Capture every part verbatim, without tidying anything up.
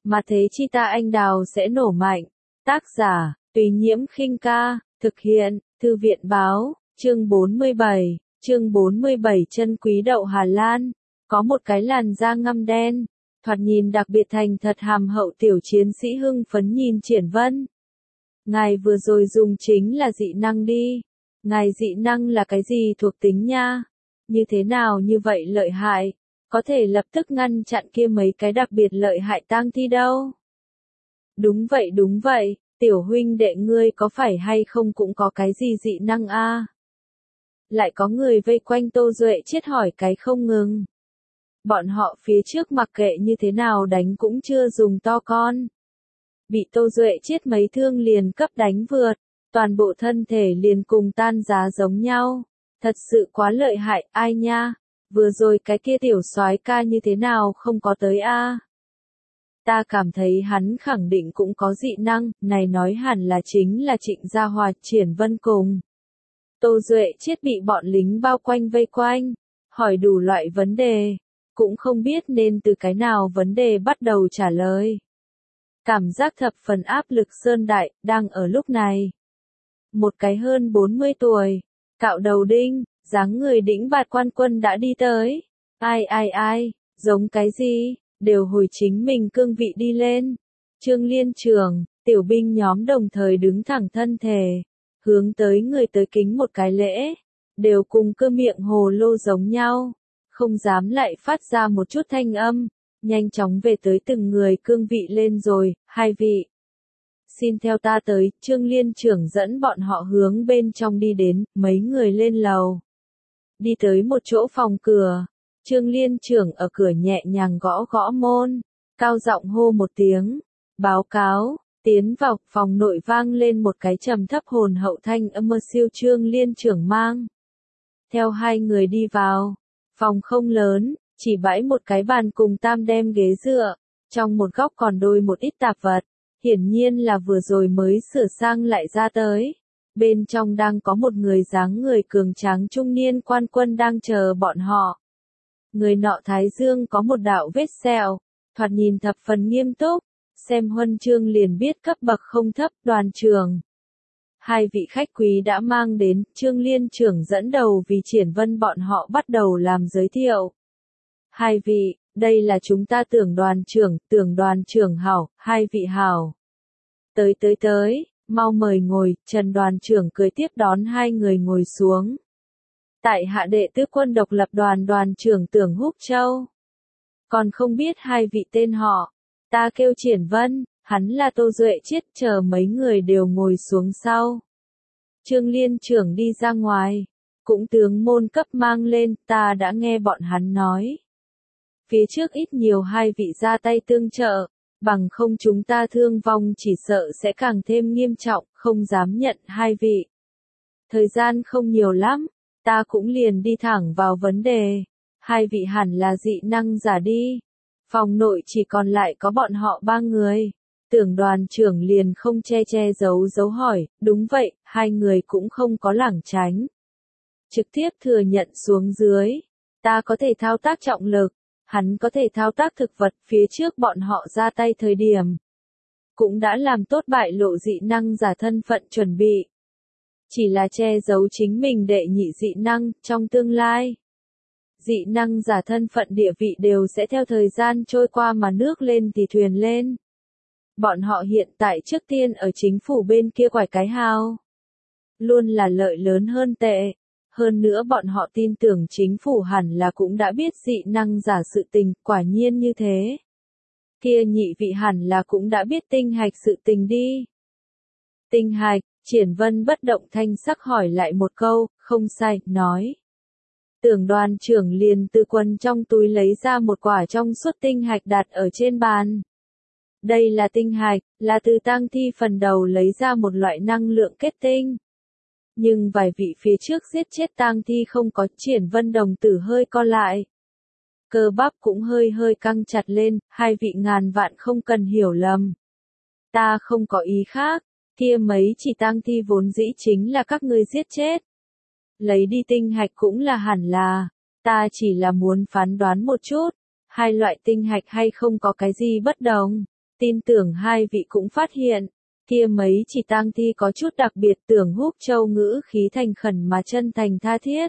mà thế chi ta anh đào sẽ nổ mạnh. Tác giả, Tùy Nhiễm Khinh Ca, thực hiện, Thư viện Báo, chương bốn mươi bảy, chương bốn mươi bảy chân quý đậu Hà Lan, có một cái làn da ngăm đen, thoạt nhìn đặc biệt thành thật hàm hậu tiểu chiến sĩ hưng phấn nhìn Triển Vân. Ngài vừa rồi dùng chính là dị năng đi. Ngài dị năng là cái gì thuộc tính nha? Như thế nào như vậy lợi hại? Có thể lập tức ngăn chặn kia mấy cái đặc biệt lợi hại tang thi đâu? Đúng vậy đúng vậy, tiểu huynh đệ ngươi có phải hay không cũng có cái gì dị năng a? À? Lại có người vây quanh Tô Duệ Chiết hỏi cái không ngừng. Bọn họ phía trước mặc kệ như thế nào đánh cũng chưa dùng to con. Bị Tô Duệ Chiết mấy thương liền cấp đánh vượt, toàn bộ thân thể liền cùng tan giá giống nhau. Thật sự quá lợi hại, ai nha, vừa rồi cái kia tiểu soái ca như thế nào không có tới a? À? Ta cảm thấy hắn khẳng định cũng có dị năng, này nói hẳn là chính là Trịnh Gia Hòa, Triển Vân cùng. Tô Duệ Chiết bị bọn lính bao quanh vây quanh, hỏi đủ loại vấn đề, cũng không biết nên từ cái nào vấn đề bắt đầu trả lời. Cảm giác thập phần áp lực sơn đại, đang ở lúc này. Một cái hơn bốn mươi tuổi, cạo đầu đinh, dáng người đĩnh bạt quan quân đã đi tới. Ai ai ai, giống cái gì, đều hồi chính mình cương vị đi lên. Trương Liên Trường, tiểu binh nhóm đồng thời đứng thẳng thân thể, hướng tới người tới kính một cái lễ, đều cùng cơ miệng hồ lô giống nhau, không dám lại phát ra một chút thanh âm, nhanh chóng về tới từng người cương vị lên rồi, hai vị. Xin theo ta tới, Trương Liên Trưởng dẫn bọn họ hướng bên trong đi đến, mấy người lên lầu. Đi tới một chỗ phòng cửa, Trương Liên Trưởng ở cửa nhẹ nhàng gõ gõ môn, cao giọng hô một tiếng, báo cáo, tiến vào phòng nội vang lên một cái trầm thấp hồn hậu thanh âm mơ siêu Trương Liên Trưởng mang. Theo hai người đi vào, phòng không lớn, chỉ bãi một cái bàn cùng tam đem ghế dựa, trong một góc còn đôi một ít tạp vật. Hiển nhiên là vừa rồi mới sửa sang lại ra tới. Bên trong đang có một người dáng người cường tráng trung niên quan quân đang chờ bọn họ. Người nọ thái dương có một đạo vết sẹo, thoạt nhìn thập phần nghiêm túc, xem huân chương liền biết cấp bậc không thấp. Đoàn trưởng. Hai vị khách quý đã mang đến, Trương Liên Trưởng dẫn đầu vì Triển Vân bọn họ bắt đầu làm giới thiệu. Hai vị, đây là chúng ta Tưởng đoàn trưởng, Tưởng đoàn trưởng hảo, hai vị hảo. Tới tới tới, mau mời ngồi, Trần đoàn trưởng cười tiếp đón hai người ngồi xuống. Tại hạ đệ tứ quân độc lập đoàn đoàn trưởng Tưởng Húc Châu. Còn không biết hai vị tên họ, ta kêu Triển Vân, hắn là Tô Duệ Chiết, chờ mấy người đều ngồi xuống sau. Trương Liên Trưởng đi ra ngoài, cũng tướng môn cấp mang lên, ta đã nghe bọn hắn nói. Phía trước ít nhiều hai vị ra tay tương trợ, bằng không chúng ta thương vong chỉ sợ sẽ càng thêm nghiêm trọng, không dám nhận hai vị. Thời gian không nhiều lắm, ta cũng liền đi thẳng vào vấn đề. Hai vị hẳn là dị năng giả đi. Phòng nội chỉ còn lại có bọn họ ba người. Tưởng đoàn trưởng liền không che che giấu giấu hỏi, đúng vậy, hai người cũng không có lảng tránh. Trực tiếp thừa nhận xuống dưới. Ta có thể thao tác trọng lực. Hắn có thể thao tác thực vật, phía trước bọn họ ra tay thời điểm. Cũng đã làm tốt bại lộ dị năng giả thân phận chuẩn bị. Chỉ là che giấu chính mình đệ nhị dị năng, trong tương lai. Dị năng giả thân phận địa vị đều sẽ theo thời gian trôi qua mà nước lên thì thuyền lên. Bọn họ hiện tại trước tiên ở chính phủ bên kia quải cái hào. Luôn là lợi lớn hơn tệ. Hơn nữa bọn họ tin tưởng chính phủ hẳn là cũng đã biết dị năng giả sự tình, quả nhiên như thế. Kia nhị vị hẳn là cũng đã biết tinh hạch sự tình đi. Tinh hạch, Triển Vân bất động thanh sắc hỏi lại một câu, không sai, nói. Tưởng đoàn trưởng liền từ quần trong túi lấy ra một quả trong suốt tinh hạch đặt ở trên bàn. Đây là tinh hạch, là từ tang thi phần đầu lấy ra một loại năng lượng kết tinh. Nhưng vài vị phía trước giết chết tang thi không có, Triển Vân đồng tử hơi co lại. Cơ bắp cũng hơi hơi căng chặt lên, hai vị ngàn vạn không cần hiểu lầm. Ta không có ý khác, kia mấy chỉ tang thi vốn dĩ chính là các ngươi giết chết. Lấy đi tinh hạch cũng là hẳn là, ta chỉ là muốn phán đoán một chút, hai loại tinh hạch hay không có cái gì bất đồng. tin tưởng hai vị cũng phát hiện, kia mấy chỉ tang thi có chút đặc biệt. Tưởng Húc Châu ngữ khí thành khẩn mà chân thành tha thiết.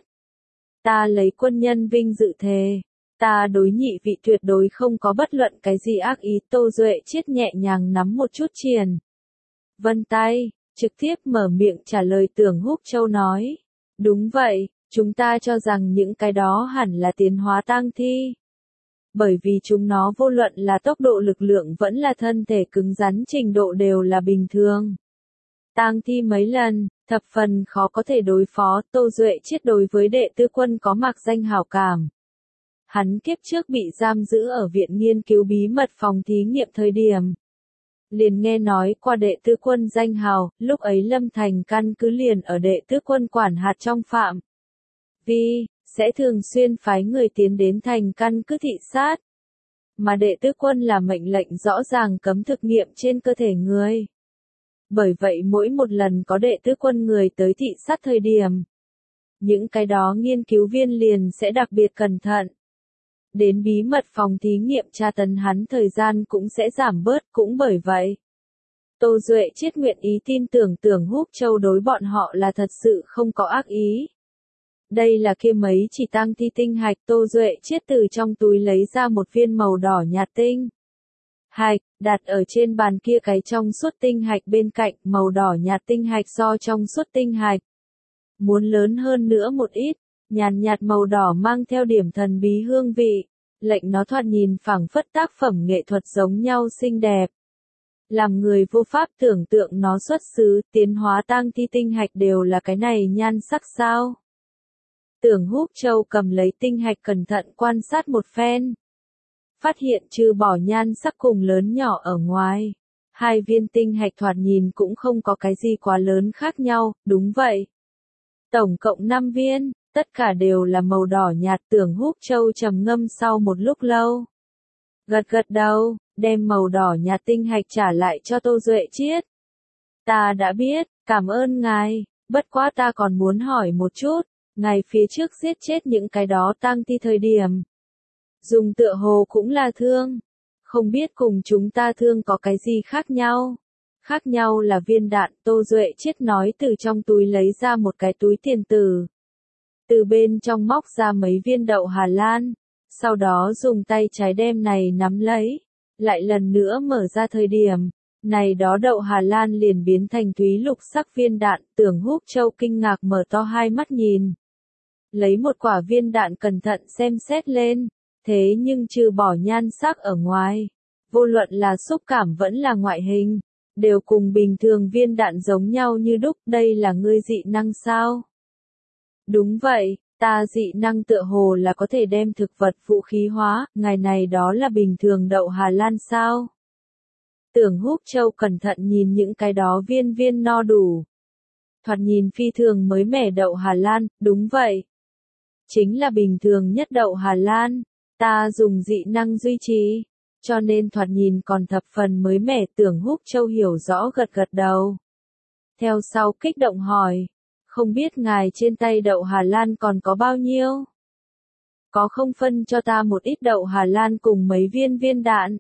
Ta lấy quân nhân vinh dự thề, ta đối nhị vị tuyệt đối không có bất luận cái gì ác ý. Tô Duệ Chiết nhẹ nhàng nắm một chút Triển Vân tay, trực tiếp mở miệng trả lời. Tưởng Húc Châu nói, đúng vậy, chúng ta cho rằng những cái đó hẳn là tiến hóa tang thi. Bởi vì chúng nó vô luận là tốc độ, lực lượng vẫn là thân thể cứng rắn trình độ đều là bình thường. Tang thi mấy lần, thập phần khó có thể đối phó. Tô Duệ Chiết đối với Đệ Tư Quân có mạc danh hảo cảm. Hắn kiếp trước bị giam giữ ở viện nghiên cứu bí mật phòng thí nghiệm thời điểm. Liền nghe nói qua Đệ Tư Quân danh hào, lúc ấy Lâm Thành căn cứ liền ở Đệ Tư Quân quản hạt trong phạm vi, sẽ thường xuyên phái người tiến đến thành căn cứ thị sát. Mà Đệ Tư Quân là mệnh lệnh rõ ràng cấm thực nghiệm trên cơ thể người. Bởi vậy mỗi một lần có Đệ Tư Quân người tới thị sát thời điểm, những cái đó nghiên cứu viên liền sẽ đặc biệt cẩn thận. Đến bí mật phòng thí nghiệm tra tấn hắn thời gian cũng sẽ giảm bớt. Cũng bởi vậy, Tô Duệ Chiết nguyện ý tin tưởng Tưởng Húc Châu đối bọn họ là thật sự không có ác ý. Đây là kia mấy chỉ tang thi tinh hạch. Tô Duệ Chiết từ trong túi lấy ra một viên màu đỏ nhạt tinh hạch, đặt ở trên bàn kia cái trong suốt tinh hạch bên cạnh. Màu đỏ nhạt tinh hạch so trong suốt tinh hạch muốn lớn hơn nữa một ít, nhàn nhạt màu đỏ mang theo điểm thần bí hương vị, lệnh nó thoạt nhìn phảng phất tác phẩm nghệ thuật giống nhau xinh đẹp. Làm người vô pháp tưởng tượng nó xuất xứ. Tiến hóa tang thi tinh hạch đều là cái này nhan sắc sao? Tưởng Húc Châu cầm lấy tinh hạch cẩn thận quan sát một phen. Phát hiện trừ bỏ nhan sắc cùng lớn nhỏ ở ngoài, hai viên tinh hạch thoạt nhìn cũng không có cái gì quá lớn khác nhau. Đúng vậy, tổng cộng năm viên, tất cả đều là màu đỏ nhạt. Tưởng Húc Châu trầm ngâm sau một lúc lâu, gật gật đầu, đem màu đỏ nhạt tinh hạch trả lại cho Tô Duệ Chiết. Ta đã biết, cảm ơn ngài, bất quá ta còn muốn hỏi một chút, ngài phía trước giết chết những cái đó tang thi thời điểm dùng tựa hồ cũng là thương, không biết cùng chúng ta thương có cái gì khác nhau? Khác nhau là viên đạn. Tô Duệ Chiết nói, từ trong túi lấy ra một cái túi tiền tử, từ bên trong móc ra mấy viên đậu Hà Lan, sau đó dùng tay trái đem này nắm lấy, lại lần nữa mở ra thời điểm, này đó đậu Hà Lan liền biến thành thúy lục sắc viên đạn. Tưởng Húc Châu kinh ngạc mở to hai mắt nhìn, lấy một quả viên đạn cẩn thận xem xét lên, thế nhưng trừ bỏ nhan sắc ở ngoài, vô luận là xúc cảm vẫn là ngoại hình, đều cùng bình thường viên đạn giống nhau như đúc. Đây là ngươi dị năng sao? Đúng vậy, ta dị năng tựa hồ là có thể đem thực vật vũ khí hóa. Ngài này đó là bình thường đậu Hà Lan sao? Tưởng Húc Châu cẩn thận nhìn những cái đó viên viên no đủ, thoạt nhìn phi thường mới mẻ đậu Hà Lan. Đúng vậy, chính là bình thường nhất đậu Hà Lan, ta dùng dị năng duy trì, cho nên thoạt nhìn còn thập phần mới mẻ. Tưởng Húc Châu hiểu rõ gật gật đầu. Theo sau kích động hỏi, không biết ngài trên tay đậu Hà Lan còn có bao nhiêu? Có không phân cho ta một ít đậu Hà Lan cùng mấy viên viên đạn?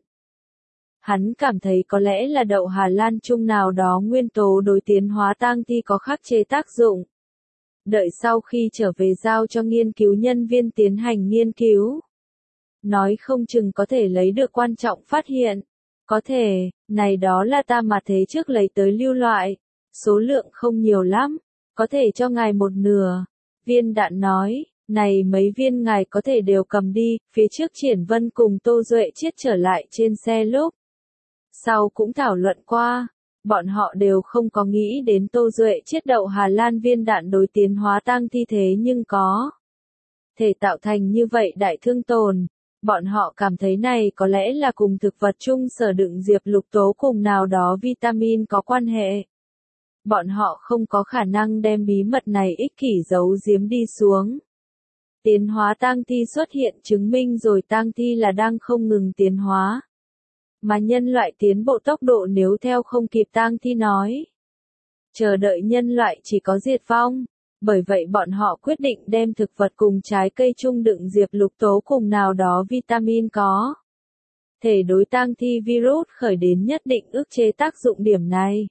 Hắn cảm thấy có lẽ là đậu Hà Lan chung nào đó nguyên tố đối tiến hóa tang thi có khắc chế tác dụng. Đợi sau khi trở về giao cho nghiên cứu nhân viên tiến hành nghiên cứu, nói không chừng có thể lấy được quan trọng phát hiện. Có thể, này đó là ta mà thế trước lấy tới lưu loại, số lượng không nhiều lắm, có thể cho ngài một nửa. Viên đạn nói, này mấy viên ngài có thể đều cầm đi. Phía trước Triển Vân cùng Tô Duệ Chiết trở lại trên xe lúc sau cũng thảo luận qua, bọn họ đều không có nghĩ đến Tô Duệ Chiết đậu Hà Lan viên đạn đối tiến hóa tang thi thế nhưng có thể tạo thành như vậy đại thương tổn. Bọn họ cảm thấy này có lẽ là cùng thực vật chung sở đựng diệp lục tố cùng nào đó vitamin có quan hệ. Bọn họ không có khả năng đem bí mật này ích kỷ giấu giếm đi xuống. Tiến hóa tang thi xuất hiện chứng minh rồi tang thi là đang không ngừng tiến hóa. Mà nhân loại tiến bộ tốc độ nếu theo không kịp tang thi nói, chờ đợi nhân loại chỉ có diệt vong. Bởi vậy bọn họ quyết định đem thực vật cùng trái cây chung đựng diệp lục tố cùng nào đó vitamin có thể đối tang thi virus khởi đến nhất định ức chế tác dụng điểm này.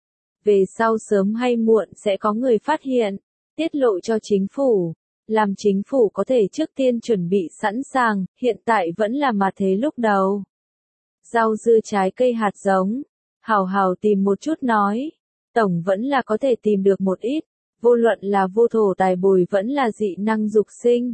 Về sau sớm hay muộn sẽ có người phát hiện, tiết lộ cho chính phủ, làm chính phủ có thể trước tiên chuẩn bị sẵn sàng, hiện tại vẫn là mà thế lúc đầu. Rau dưa trái cây hạt giống, hào hào tìm một chút nói, tổng vẫn là có thể tìm được một ít, vô luận là vô thổ tài bồi vẫn là dị năng dục sinh.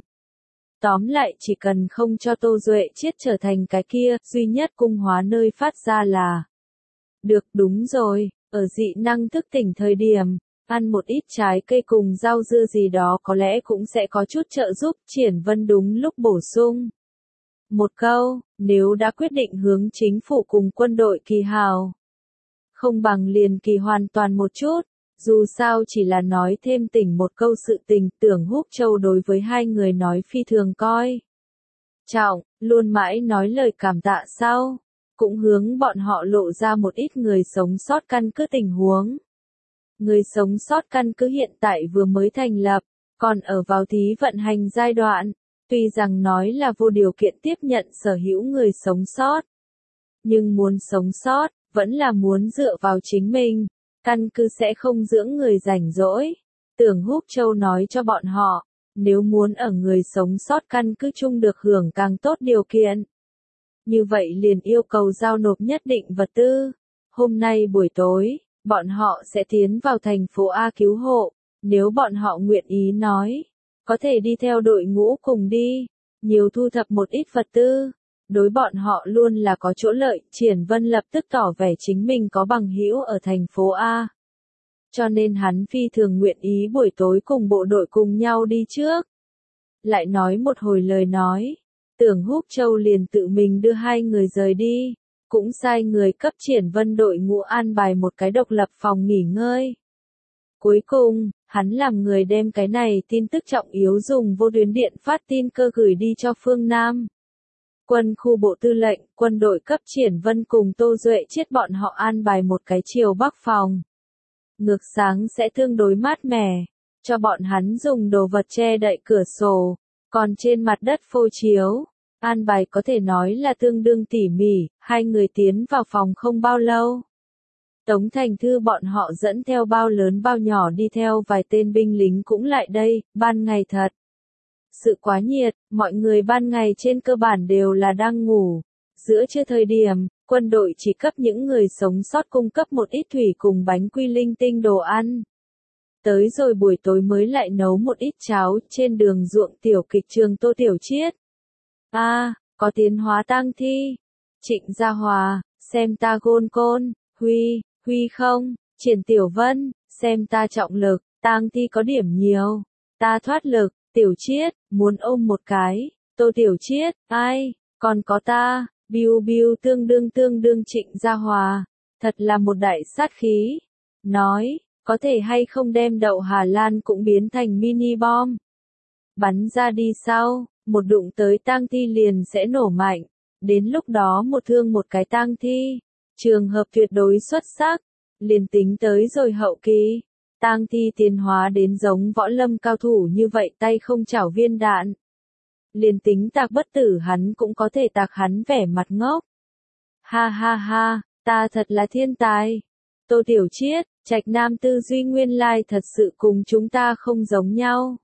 Tóm lại chỉ cần không cho Tô Duệ Chiết trở thành cái kia, duy nhất cung hóa nơi phát ra là. Được, đúng rồi, ở dị năng thức tỉnh thời điểm, ăn một ít trái cây cùng rau dưa gì đó có lẽ cũng sẽ có chút trợ giúp, Triển Vân đúng lúc bổ sung. Một câu, nếu đã quyết định hướng chính phủ cùng quân đội kỳ hào, không bằng liền kỳ hoàn toàn một chút, dù sao chỉ là nói thêm tỉnh một câu sự tình, Tưởng Húc Châu đối với hai người nói phi thường coi trọng, luôn mãi nói lời cảm tạ sau, cũng hướng bọn họ lộ ra một ít người sống sót căn cứ tình huống. Người sống sót căn cứ hiện tại vừa mới thành lập, còn ở vào thí vận hành giai đoạn, tuy rằng nói là vô điều kiện tiếp nhận sở hữu người sống sót, nhưng muốn sống sót, vẫn là muốn dựa vào chính mình, căn cứ sẽ không dưỡng người rảnh rỗi. Tưởng Húc Châu nói cho bọn họ, nếu muốn ở người sống sót căn cứ chung được hưởng càng tốt điều kiện, như vậy liền yêu cầu giao nộp nhất định vật tư. Hôm nay buổi tối, bọn họ sẽ tiến vào thành phố A cứu hộ, nếu bọn họ nguyện ý nói, có thể đi theo đội ngũ cùng đi, nhiều thu thập một ít vật tư. Đối bọn họ luôn là có chỗ lợi, Triển Vân lập tức tỏ vẻ chính mình có bằng hữu ở thành phố A. Cho nên hắn phi thường nguyện ý buổi tối cùng bộ đội cùng nhau đi trước. Lại nói một hồi lời nói, Tưởng Húc Châu liền tự mình đưa hai người rời đi, cũng sai người cấp Triển Vân đội ngũ an bài một cái độc lập phòng nghỉ ngơi. Cuối cùng, hắn làm người đem cái này tin tức trọng yếu dùng vô tuyến điện phát tin cơ gửi đi cho phương Nam. Quân khu bộ tư lệnh, quân đội cấp Triển Vân cùng Tô Duệ Chiết bọn họ an bài một cái chiều bắc phòng. Ngược sáng sẽ tương đối mát mẻ, cho bọn hắn dùng đồ vật che đậy cửa sổ, còn trên mặt đất phô chiếu. An bài có thể nói là tương đương tỉ mỉ, hai người tiến vào phòng không bao lâu. Tống Thành Thư bọn họ dẫn theo bao lớn bao nhỏ đi theo vài tên binh lính cũng lại đây, ban ngày thật. Sự quá nhiệt, mọi người ban ngày trên cơ bản đều là đang ngủ. Giữa trưa thời điểm, quân đội chỉ cấp những người sống sót cung cấp một ít thủy cùng bánh quy linh tinh đồ ăn. Tới rồi buổi tối mới lại nấu một ít cháo, trên đường ruộng tiểu kịch trường Tô Tiểu Chiết. A, à, có tiến hóa tang thi. Trịnh Gia Hòa, xem ta gôn côn, Huy, Huy không, Triển Tiểu Vân, xem ta trọng lực, tang thi có điểm nhiều. Ta thoát lực, Tiểu Chiết, muốn ôm một cái, Tô Tiểu Chiết, ai, còn có ta, biu biu tương đương tương đương Trịnh Gia Hòa, thật là một đại sát khí. Nói, có thể hay không đem đậu Hà Lan cũng biến thành mini bom. Bắn ra đi sau, một đụng tới tang thi liền sẽ nổ mạnh, đến lúc đó một thương một cái tang thi, trường hợp tuyệt đối xuất sắc, liền tính tới rồi hậu kỳ, tang thi tiến hóa đến giống võ lâm cao thủ như vậy tay không chảo viên đạn. Liền tính tạc bất tử hắn cũng có thể tạc hắn vẻ mặt ngốc. Ha ha ha, ta thật là thiên tài. Tô Tiểu Chiết, Trạch Nam tư duy nguyên lai thật sự cùng chúng ta không giống nhau.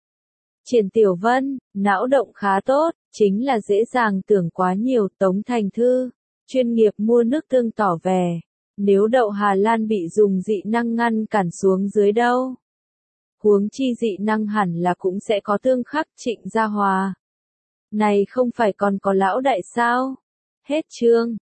Triển Tiểu Vân, não động khá tốt, chính là dễ dàng tưởng quá nhiều. Tống Thành Thư, chuyên nghiệp mua nước tương tỏ vẻ, nếu đậu Hà Lan bị dùng dị năng ngăn cản xuống dưới đâu. Huống chi dị năng hẳn là cũng sẽ có tương khắc. Trịnh Gia Hòa. Này không phải còn có lão đại sao? Hết chương.